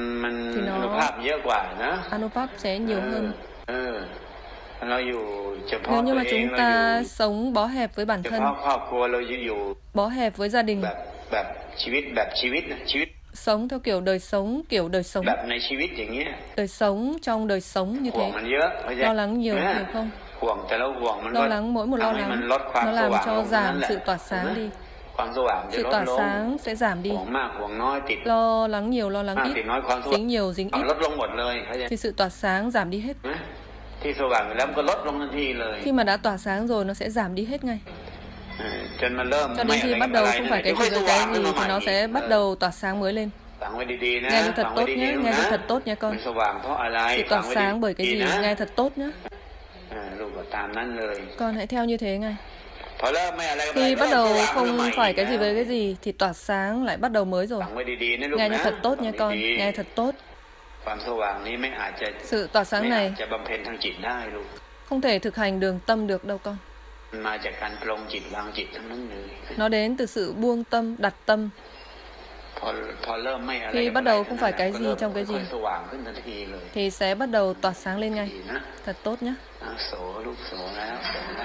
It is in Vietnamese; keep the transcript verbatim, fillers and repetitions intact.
มัน thì อนุ nó ภาพเยอะกว่านะ Anupap sẽ nhiều เออ hơn. เออเราอยู่เฉ Nếu พาะ như ตัว mà เอง chúng เราอยู่ ta sống bó hẹp với bản เฉ thân, พาะครอบครัวเราอยู่ bó hẹp với gia đình, แบบแบบชีวิตแบบชีวิตนะชีวิต sống theo kiểu đời sống, kiểu đời sống, แบบในชีวิตอย่างเงี้ย đời sống trong đời sống như ห่วง thế, มันเยอะเข้าใจ lo lắng nhiều, นะ hiểu không? ห่วงแต่ละห่วงมันก็ lo lắng mỗi một lo ทำให้มัน lắng ลดความ nó ส làm ว่างล cho งเท่านั้น giảm แหละ sự tỏa ถูกไหม sáng đi. ความสว่างจะ Sự ลด tỏa ลง sáng sẽ giảm đi. ห่วงมากห่วงน้อยติด Lo lắng nhiều, lo lắng มาก ít, ติดน้อยความสว่าง dính nhiều, dính เอา ít ลดลงหมดเลยเข้าใจ thì sự tỏa sáng giảm đi hết. ไหมที่สว่างอยู่แล้วมันก็ลดลงทันทีเลย Khi mà đã tỏa sáng rồi nó sẽ giảm đi hết ngay. เออจนมันเริ่ม Cho ไม่ đến อะ khi ไร bắt กับ đầu อะไร không นั่นแห phải ละ cái ค่อย gì ส với ว่าง cái ขึ้น gì มาให thì ม่ nó อีก sẽ เอ bắt อ đầu tỏa sáng mới lên. ฟังไว้ดีๆนะ Nghe cho thật ฟังไว้ tốt ดี nhé, ๆ nghe นะ cho thật tốt nhé มั con. นสว่างเพราะอะไร Sự ฟัง tỏa ไว้ sáng bởi cái ดี gì, ๆนะ nghe thật tốt nhé. เออลูกก็ตามนั้นเลย Con hãy theo như thế ngay. พอเริ่มไม่อะไรกับอะไร Khi ก็ bắt เริ่ม đầu สว่างขึ้นมาใหม่ không อี phải ก cái gì แล้ว với cái gì thì tỏa sáng lại bắt đầu mới rồi. ฟังไว้ดีๆนะลูก Nghe นะ cho thật tốt ฟั nhé ง con, ดี nghe thật tốt. ๆความสว่างนี้ไม่อาจจะ Sự tỏa ไม่ sáng อาจ này จะบำเพ็ญทางจิตได้ลูก không thể thực hành đường tâm được đâu con. มันมาจากการปลงจิตวางจิตทั้งนั้นเลย Nó đến từ sự buông tâm, đặt tâm. พอพอเริ่มไม่อะไร Khi กับ bắt อะไร đầu không phải cái ก็ gì เริ่ม trong cái ค่อย gì ๆสว่างขึ้นทันทีเลย thì sẽ bắt đầu tỏa sáng lên ngay. ดีนะ Thật tốt nhé. อ่ะโสลูกโสแล้วโสแล้ว